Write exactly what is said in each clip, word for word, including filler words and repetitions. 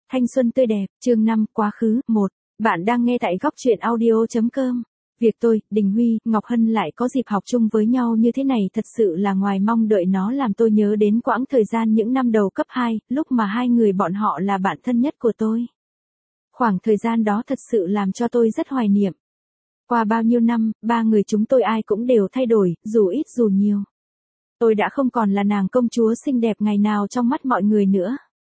Thanh xuân tươi đẹp, chương năm, quá khứ, một. Bạn đang nghe tại góc truyện audio chấm com. Việc tôi, Đình Huy, Ngọc Hân lại có dịp học chung với nhau như thế này thật sự là ngoài mong đợi, nó làm tôi nhớ đến quãng thời gian những năm đầu cấp hai, lúc mà hai người bọn họ là bạn thân nhất của tôi. Khoảng thời gian đó thật sự làm cho tôi rất hoài niệm. Qua bao nhiêu năm, ba người chúng tôi ai cũng đều thay đổi, dù ít dù nhiều. Tôi đã không còn là nàng công chúa xinh đẹp ngày nào trong mắt mọi người nữa.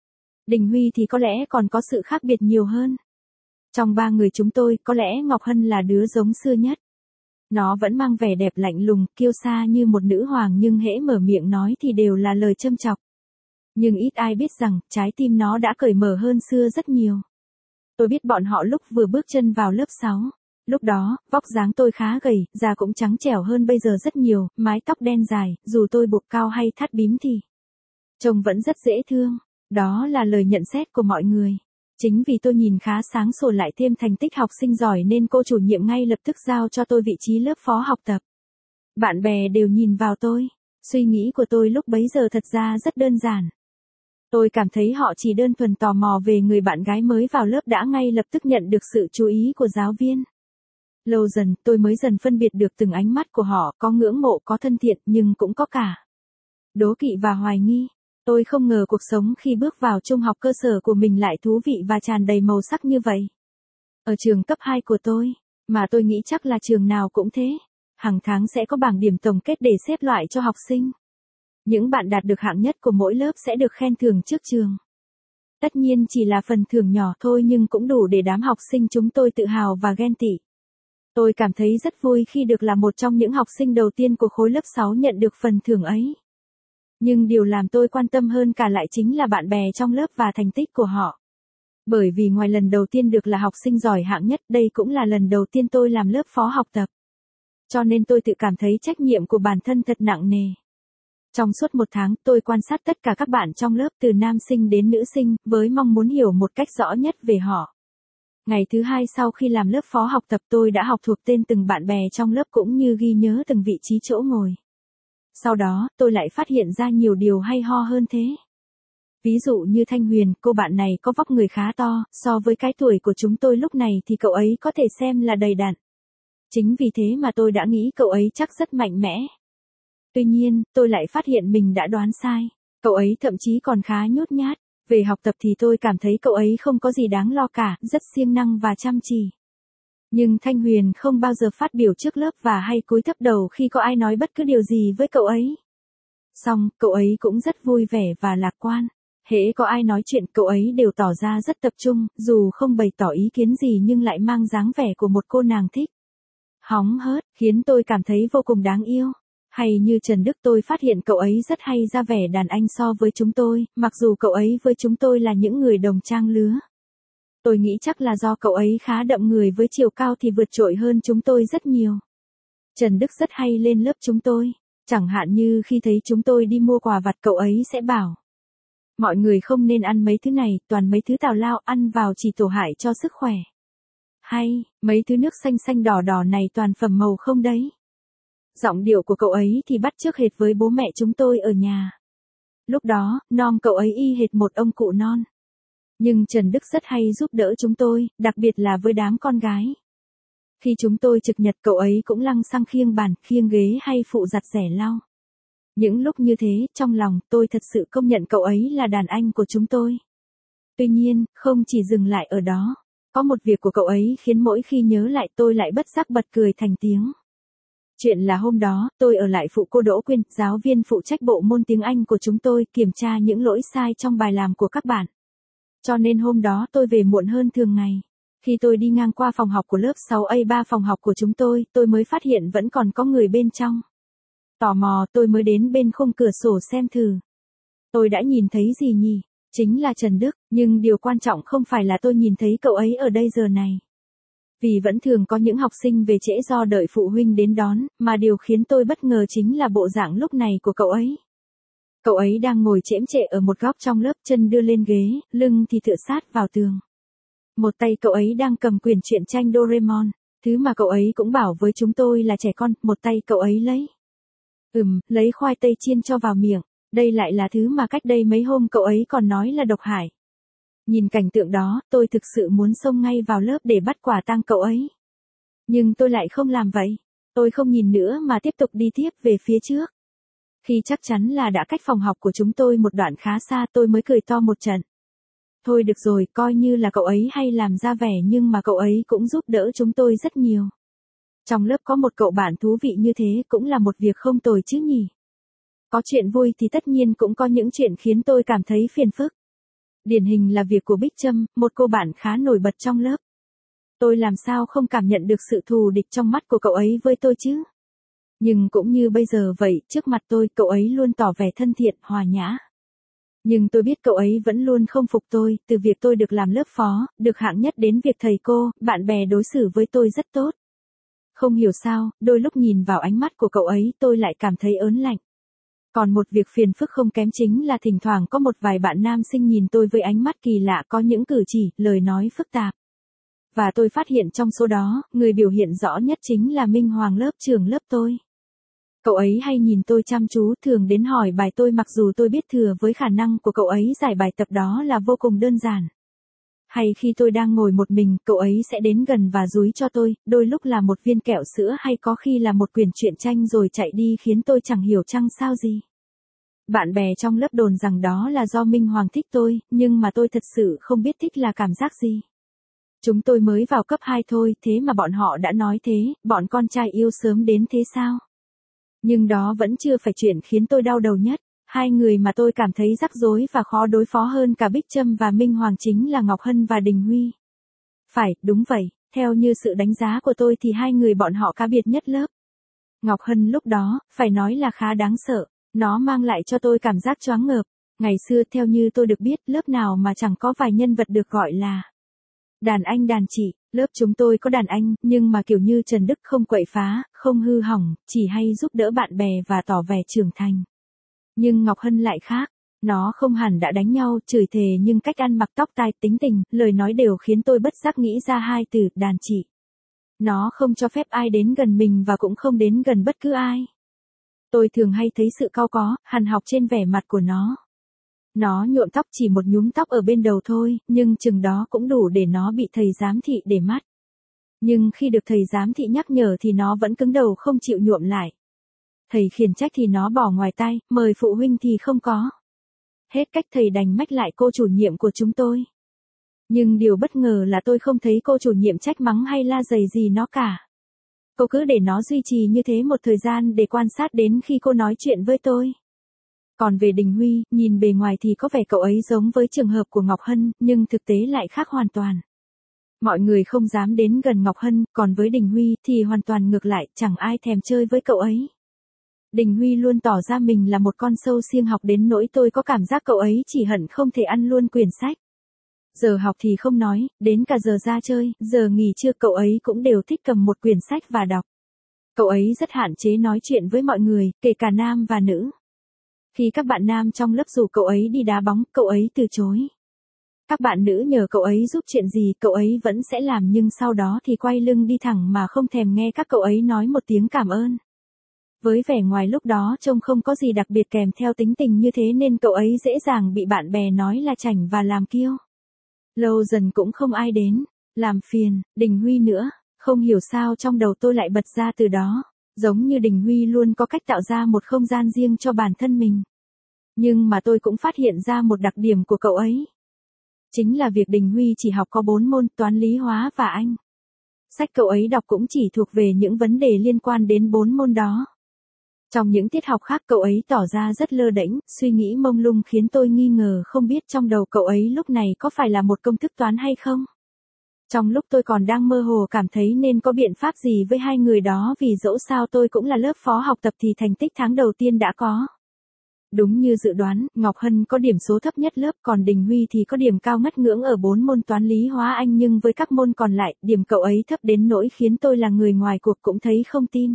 Đình Huy thì có lẽ còn có sự khác biệt nhiều hơn. Trong ba người chúng tôi, có lẽ Ngọc Hân là đứa giống xưa nhất. Nó vẫn mang vẻ đẹp lạnh lùng, kiêu sa như một nữ hoàng, nhưng hễ mở miệng nói thì đều là lời châm chọc. Nhưng ít ai biết rằng, trái tim nó đã cởi mở hơn xưa rất nhiều. Tôi biết bọn họ lúc vừa bước chân vào lớp sáu. Lúc đó, vóc dáng tôi khá gầy, da cũng trắng trẻo hơn bây giờ rất nhiều, mái tóc đen dài, dù tôi buộc cao hay thắt bím thì trông vẫn rất dễ thương. Đó là lời nhận xét của mọi người. Chính vì tôi nhìn khá sáng sủa lại thêm thành tích học sinh giỏi nên cô chủ nhiệm ngay lập tức giao cho tôi vị trí lớp phó học tập. Bạn bè đều nhìn vào tôi. Suy nghĩ của tôi lúc bấy giờ thật ra rất đơn giản. Tôi cảm thấy họ chỉ đơn thuần tò mò về người bạn gái mới vào lớp đã ngay lập tức nhận được sự chú ý của giáo viên. Lâu dần, tôi mới dần phân biệt được từng ánh mắt của họ, có ngưỡng mộ, có thân thiện, nhưng cũng có cả đố kỵ và hoài nghi. Tôi không ngờ cuộc sống khi bước vào trung học cơ sở của mình lại thú vị và tràn đầy màu sắc như vậy. Ở trường cấp hai của tôi, mà tôi nghĩ chắc là trường nào cũng thế, hàng tháng sẽ có bảng điểm tổng kết để xếp loại cho học sinh. Những bạn đạt được hạng nhất của mỗi lớp sẽ được khen thưởng trước trường. Tất nhiên chỉ là phần thưởng nhỏ thôi nhưng cũng đủ để đám học sinh chúng tôi tự hào và ghen tị. Tôi cảm thấy rất vui khi được là một trong những học sinh đầu tiên của khối lớp sáu nhận được phần thưởng ấy. Nhưng điều làm tôi quan tâm hơn cả lại chính là bạn bè trong lớp và thành tích của họ. Bởi vì ngoài lần đầu tiên được là học sinh giỏi hạng nhất, đây cũng là lần đầu tiên tôi làm lớp phó học tập. Cho nên tôi tự cảm thấy trách nhiệm của bản thân thật nặng nề. Trong suốt một tháng, tôi quan sát tất cả các bạn trong lớp từ nam sinh đến nữ sinh, với mong muốn hiểu một cách rõ nhất về họ. Ngày thứ hai sau khi làm lớp phó học tập tôi đã học thuộc tên từng bạn bè trong lớp cũng như ghi nhớ từng vị trí chỗ ngồi. Sau đó, tôi lại phát hiện ra nhiều điều hay ho hơn thế. Ví dụ như Thanh Huyền, cô bạn này có vóc người khá to, so với cái tuổi của chúng tôi lúc này thì cậu ấy có thể xem là đầy đặn. Chính vì thế mà tôi đã nghĩ cậu ấy chắc rất mạnh mẽ. Tuy nhiên, tôi lại phát hiện mình đã đoán sai. Cậu ấy thậm chí còn khá nhút nhát. Về học tập thì tôi cảm thấy cậu ấy không có gì đáng lo cả, rất siêng năng và chăm chỉ. Nhưng Thanh Huyền không bao giờ phát biểu trước lớp và hay cúi thấp đầu khi có ai nói bất cứ điều gì với cậu ấy. Song, cậu ấy cũng rất vui vẻ và lạc quan. Hễ có ai nói chuyện cậu ấy đều tỏ ra rất tập trung, dù không bày tỏ ý kiến gì nhưng lại mang dáng vẻ của một cô nàng thích hóng hớt, khiến tôi cảm thấy vô cùng đáng yêu. Hay như Trần Đức, tôi phát hiện cậu ấy rất hay ra vẻ đàn anh so với chúng tôi, mặc dù cậu ấy với chúng tôi là những người đồng trang lứa. Tôi nghĩ chắc là do cậu ấy khá đậm người với chiều cao thì vượt trội hơn chúng tôi rất nhiều. Trần Đức rất hay lên lớp chúng tôi, chẳng hạn như khi thấy chúng tôi đi mua quà vặt cậu ấy sẽ bảo: mọi người không nên ăn mấy thứ này, toàn mấy thứ tào lao, ăn vào chỉ tổ hại cho sức khỏe. Hay, mấy thứ nước xanh xanh đỏ đỏ này toàn phẩm màu không đấy. Giọng điệu của cậu ấy thì bắt chước hệt với bố mẹ chúng tôi ở nhà. Lúc đó, nom cậu ấy y hệt một ông cụ non. Nhưng Trần Đức rất hay giúp đỡ chúng tôi, đặc biệt là với đám con gái. Khi chúng tôi trực nhật cậu ấy cũng lăng xăng khiêng bàn, khiêng ghế hay phụ giặt rẻ lau. Những lúc như thế, trong lòng tôi thật sự công nhận cậu ấy là đàn anh của chúng tôi. Tuy nhiên, không chỉ dừng lại ở đó. Có một việc của cậu ấy khiến mỗi khi nhớ lại tôi lại bất giác bật cười thành tiếng. Chuyện là hôm đó, tôi ở lại phụ cô Đỗ Quyên, giáo viên phụ trách bộ môn tiếng Anh của chúng tôi, kiểm tra những lỗi sai trong bài làm của các bạn. Cho nên hôm đó tôi về muộn hơn thường ngày. Khi tôi đi ngang qua phòng học của lớp sáu A ba, phòng học của chúng tôi, tôi mới phát hiện vẫn còn có người bên trong. Tò mò tôi mới đến bên khung cửa sổ xem thử. Tôi đã nhìn thấy gì nhỉ? Chính là Trần Đức, nhưng điều quan trọng không phải là tôi nhìn thấy cậu ấy ở đây giờ này. Vì vẫn thường có những học sinh về trễ do đợi phụ huynh đến đón, mà điều khiến tôi bất ngờ chính là bộ dạng lúc này của cậu ấy. Cậu ấy đang ngồi chễm chệ ở một góc trong lớp, chân đưa lên ghế, lưng thì tựa sát vào tường. Một tay cậu ấy đang cầm quyển truyện tranh Doraemon, thứ mà cậu ấy cũng bảo với chúng tôi là trẻ con, một tay cậu ấy lấy. Ừm, lấy khoai tây chiên cho vào miệng, đây lại là thứ mà cách đây mấy hôm cậu ấy còn nói là độc hại. Nhìn cảnh tượng đó, tôi thực sự muốn xông ngay vào lớp để bắt quả tang cậu ấy. Nhưng tôi lại không làm vậy. Tôi không nhìn nữa mà tiếp tục đi tiếp về phía trước. Khi chắc chắn là đã cách phòng học của chúng tôi một đoạn khá xa, tôi mới cười to một trận. Thôi được rồi, coi như là cậu ấy hay làm ra vẻ, nhưng mà cậu ấy cũng giúp đỡ chúng tôi rất nhiều. Trong lớp có một cậu bạn thú vị như thế cũng là một việc không tồi chứ nhỉ. Có chuyện vui thì tất nhiên cũng có những chuyện khiến tôi cảm thấy phiền phức. Điển hình là việc của Bích Trâm, một cô bạn khá nổi bật trong lớp. Tôi làm sao không cảm nhận được sự thù địch trong mắt của cậu ấy với tôi chứ? Nhưng cũng như bây giờ vậy, trước mặt tôi, cậu ấy luôn tỏ vẻ thân thiện, hòa nhã. Nhưng tôi biết cậu ấy vẫn luôn không phục tôi, từ việc tôi được làm lớp phó, được hạng nhất đến việc thầy cô, bạn bè đối xử với tôi rất tốt. Không hiểu sao, đôi lúc nhìn vào ánh mắt của cậu ấy tôi lại cảm thấy ớn lạnh. Còn một việc phiền phức không kém chính là thỉnh thoảng có một vài bạn nam sinh nhìn tôi với ánh mắt kỳ lạ, có những cử chỉ, lời nói phức tạp. Và tôi phát hiện trong số đó, người biểu hiện rõ nhất chính là Minh Hoàng, lớp trưởng lớp tôi. Cậu ấy hay nhìn tôi chăm chú, thường đến hỏi bài tôi mặc dù tôi biết thừa với khả năng của cậu ấy giải bài tập đó là vô cùng đơn giản. Hay khi tôi đang ngồi một mình, cậu ấy sẽ đến gần và dúi cho tôi, đôi lúc là một viên kẹo sữa hay có khi là một quyển truyện tranh rồi chạy đi khiến tôi chẳng hiểu chăng sao gì. Bạn bè trong lớp đồn rằng đó là do Minh Hoàng thích tôi, nhưng mà tôi thật sự không biết thích là cảm giác gì. Chúng tôi mới vào cấp hai thôi, thế mà bọn họ đã nói thế, bọn con trai yêu sớm đến thế sao? Nhưng đó vẫn chưa phải chuyện khiến tôi đau đầu nhất. Hai người mà tôi cảm thấy rắc rối và khó đối phó hơn cả Bích Trâm và Minh Hoàng chính là Ngọc Hân và Đình Huy. Phải, đúng vậy, theo như sự đánh giá của tôi thì hai người bọn họ cá biệt nhất lớp. Ngọc Hân lúc đó, phải nói là khá đáng sợ, nó mang lại cho tôi cảm giác choáng ngợp. Ngày xưa theo như tôi được biết, lớp nào mà chẳng có vài nhân vật được gọi là đàn anh đàn chị. Lớp chúng tôi có đàn anh, nhưng mà kiểu như Trần Đức, không quậy phá, không hư hỏng, chỉ hay giúp đỡ bạn bè và tỏ vẻ trưởng thành. Nhưng Ngọc Hân lại khác, nó không hẳn đã đánh nhau, chửi thề, nhưng cách ăn mặc, tóc tai, tính tình, lời nói đều khiến tôi bất giác nghĩ ra hai từ, đàn chị. Nó không cho phép ai đến gần mình và cũng không đến gần bất cứ ai. Tôi thường hay thấy sự cau có, hằn học trên vẻ mặt của nó. Nó nhuộm tóc chỉ một nhúm tóc ở bên đầu thôi, nhưng chừng đó cũng đủ để nó bị thầy giám thị để mắt. Nhưng khi được thầy giám thị nhắc nhở thì nó vẫn cứng đầu không chịu nhuộm lại. Thầy khiển trách thì nó bỏ ngoài tai, mời phụ huynh thì không có. Hết cách thầy đành mách lại cô chủ nhiệm của chúng tôi. Nhưng điều bất ngờ là tôi không thấy cô chủ nhiệm trách mắng hay la giày gì nó cả. Cô cứ để nó duy trì như thế một thời gian để quan sát đến khi cô nói chuyện với tôi. Còn về Đình Huy, nhìn bề ngoài thì có vẻ cậu ấy giống với trường hợp của Ngọc Hân, nhưng thực tế lại khác hoàn toàn. Mọi người không dám đến gần Ngọc Hân, còn với Đình Huy thì hoàn toàn ngược lại, chẳng ai thèm chơi với cậu ấy. Đình Huy luôn tỏ ra mình là một con sâu siêng học đến nỗi tôi có cảm giác cậu ấy chỉ hận không thể ăn luôn quyển sách. Giờ học thì không nói, đến cả giờ ra chơi, giờ nghỉ trưa cậu ấy cũng đều thích cầm một quyển sách và đọc. Cậu ấy rất hạn chế nói chuyện với mọi người, kể cả nam và nữ. Khi các bạn nam trong lớp rủ cậu ấy đi đá bóng, cậu ấy từ chối. Các bạn nữ nhờ cậu ấy giúp chuyện gì, cậu ấy vẫn sẽ làm, nhưng sau đó thì quay lưng đi thẳng mà không thèm nghe các cậu ấy nói một tiếng cảm ơn. Với vẻ ngoài lúc đó trông không có gì đặc biệt kèm theo tính tình như thế nên cậu ấy dễ dàng bị bạn bè nói là chảnh và làm kiêu. Lâu dần cũng không ai đến, làm phiền, Đình Huy nữa, không hiểu sao trong đầu tôi lại bật ra từ đó, giống như Đình Huy luôn có cách tạo ra một không gian riêng cho bản thân mình. Nhưng mà tôi cũng phát hiện ra một đặc điểm của cậu ấy. Chính là việc Đình Huy chỉ học có bốn môn, toán, lý, hóa và Anh. Sách cậu ấy đọc cũng chỉ thuộc về những vấn đề liên quan đến bốn môn đó. Trong những tiết học khác cậu ấy tỏ ra rất lơ đễnh, suy nghĩ mông lung khiến tôi nghi ngờ không biết trong đầu cậu ấy lúc này có phải là một công thức toán hay không. Trong lúc tôi còn đang mơ hồ cảm thấy nên có biện pháp gì với hai người đó, vì dẫu sao tôi cũng là lớp phó học tập thì thành tích tháng đầu tiên đã có. Đúng như dự đoán, Ngọc Hân có điểm số thấp nhất lớp, còn Đình Huy thì có điểm cao ngất ngưỡng ở bốn môn toán, lý, hóa, Anh, nhưng với các môn còn lại, điểm cậu ấy thấp đến nỗi khiến tôi là người ngoài cuộc cũng thấy không tin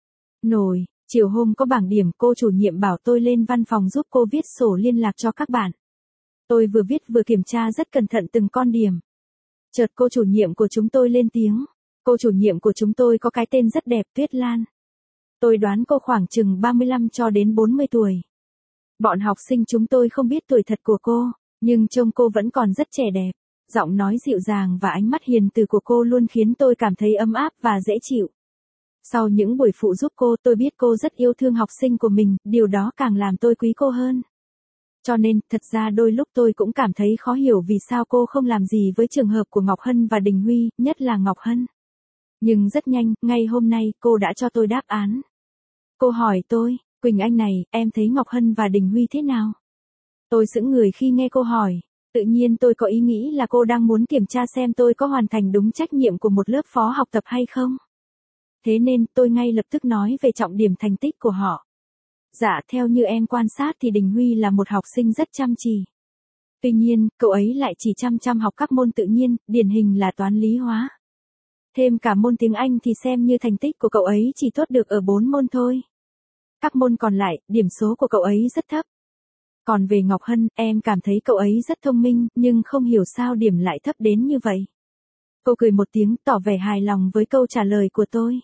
nổi. Chiều hôm có bảng điểm, cô chủ nhiệm bảo tôi lên văn phòng giúp cô viết sổ liên lạc cho các bạn. Tôi vừa viết vừa kiểm tra rất cẩn thận từng con điểm. Chợt cô chủ nhiệm của chúng tôi lên tiếng. Cô chủ nhiệm của chúng tôi có cái tên rất đẹp, Tuyết Lan. Tôi đoán cô khoảng chừng ba mươi lăm cho đến bốn mươi tuổi. Bọn học sinh chúng tôi không biết tuổi thật của cô, Nhưng trông cô vẫn còn rất trẻ đẹp. Giọng nói dịu dàng và ánh mắt hiền từ của cô luôn khiến tôi cảm thấy ấm áp và dễ chịu. Sau những buổi phụ giúp cô, tôi biết cô rất yêu thương học sinh của mình, điều đó càng làm tôi quý cô hơn. Cho nên, thật ra đôi lúc tôi cũng cảm thấy khó hiểu vì sao cô không làm gì với trường hợp của Ngọc Hân và Đình Huy, nhất là Ngọc Hân. Nhưng rất nhanh, ngay hôm nay, cô đã cho tôi đáp án. Cô hỏi tôi, Quỳnh Anh này, em thấy Ngọc Hân và Đình Huy thế nào? Tôi sững người khi nghe cô hỏi. Tự nhiên tôi có ý nghĩ là cô đang muốn kiểm tra xem tôi có hoàn thành đúng trách nhiệm của một lớp phó học tập hay không. Thế nên, tôi ngay lập tức nói về trọng điểm thành tích của họ. Dạ, theo như em quan sát thì Đình Huy là một học sinh rất chăm chỉ. Tuy nhiên, cậu ấy lại chỉ chăm chăm học các môn tự nhiên, điển hình là toán lý hóa. Thêm cả môn tiếng Anh thì xem như thành tích của cậu ấy chỉ tốt được ở bốn môn thôi. Các môn còn lại, điểm số của cậu ấy rất thấp. Còn về Ngọc Hân, em cảm thấy cậu ấy rất thông minh, nhưng không hiểu sao điểm lại thấp đến như vậy. Cô cười một tiếng, tỏ vẻ hài lòng với câu trả lời của tôi.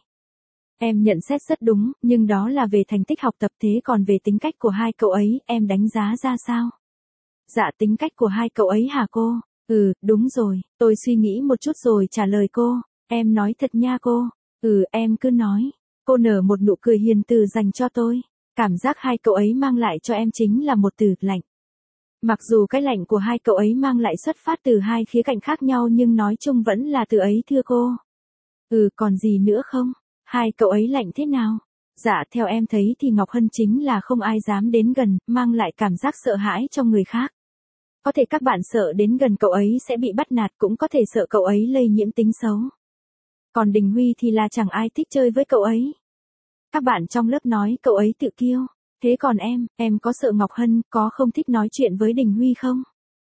Em nhận xét rất đúng, nhưng đó là về thành tích học tập, thế còn về tính cách của hai cậu ấy, em đánh giá ra sao? Dạ, tính cách của hai cậu ấy hả cô? Ừ, đúng rồi, tôi suy nghĩ một chút rồi trả lời cô. Em nói thật nha cô. Ừ, em cứ nói. Cô nở một nụ cười hiền từ dành cho tôi. Cảm giác hai cậu ấy mang lại cho em chính là một từ, lạnh. Mặc dù cái lạnh của hai cậu ấy mang lại xuất phát từ hai khía cạnh khác nhau nhưng nói chung vẫn là từ ấy thưa cô. Ừ, còn gì nữa không? Hai cậu ấy lạnh thế nào? Dạ, theo em thấy thì Ngọc Hân chính là không ai dám đến gần, mang lại cảm giác sợ hãi cho người khác. Có thể các bạn sợ đến gần cậu ấy sẽ bị bắt nạt, cũng có thể sợ cậu ấy lây nhiễm tính xấu. Còn Đình Huy thì là chẳng ai thích chơi với cậu ấy. Các bạn trong lớp nói cậu ấy tự kiêu. Thế còn em, em có sợ Ngọc Hân, có không thích nói chuyện với Đình Huy không?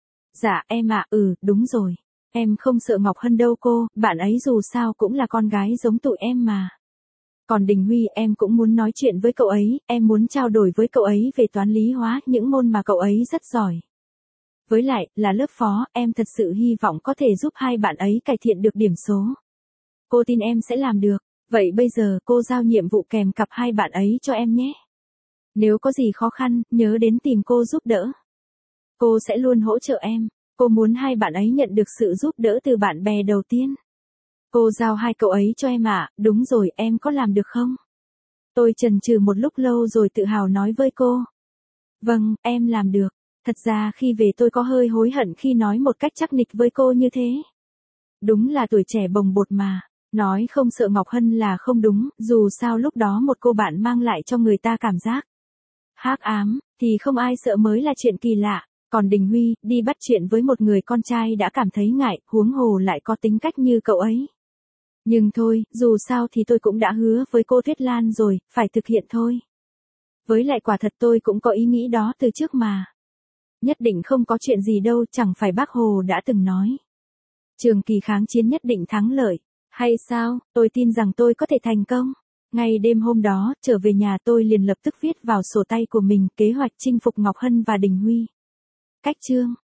Dạ, em ạ, ừ, đúng rồi. Em không sợ Ngọc Hân đâu cô, bạn ấy dù sao cũng là con gái giống tụi em mà. Còn Đình Huy, em cũng muốn nói chuyện với cậu ấy, em muốn trao đổi với cậu ấy về toán lý hóa, những môn mà cậu ấy rất giỏi. Với lại, là lớp phó, em thật sự hy vọng có thể giúp hai bạn ấy cải thiện được điểm số. Cô tin em sẽ làm được. Vậy bây giờ cô giao nhiệm vụ kèm cặp hai bạn ấy cho em nhé. Nếu có gì khó khăn, nhớ đến tìm cô giúp đỡ. Cô sẽ luôn hỗ trợ em. Cô muốn hai bạn ấy nhận được sự giúp đỡ từ bạn bè đầu tiên. Cô giao hai cậu ấy cho em ạ, đúng rồi, em có làm được không? Tôi chần chừ một lúc lâu rồi tự hào nói với cô. Vâng, em làm được. Thật ra khi về tôi có hơi hối hận khi nói một cách chắc nịch với cô như thế. Đúng là tuổi trẻ bồng bột mà. Nói không sợ Ngọc Hân là không đúng, dù sao lúc đó một cô bạn mang lại cho người ta cảm giác hắc ám, thì không ai sợ mới là chuyện kỳ lạ. Còn Đình Huy, đi bắt chuyện với một người con trai đã cảm thấy ngại, huống hồ lại có tính cách như cậu ấy. Nhưng thôi, dù sao thì tôi cũng đã hứa với cô Tuyết Lan rồi, phải thực hiện thôi. Với lại quả thật tôi cũng có ý nghĩ đó từ trước mà. Nhất định không có chuyện gì đâu, chẳng phải bác Hồ đã từng nói. Trường kỳ kháng chiến nhất định thắng lợi. Hay sao, tôi tin rằng tôi có thể thành công. Ngay đêm hôm đó, trở về nhà tôi liền lập tức viết vào sổ tay của mình kế hoạch chinh phục Ngọc Hân và Đình Huy. Cách chương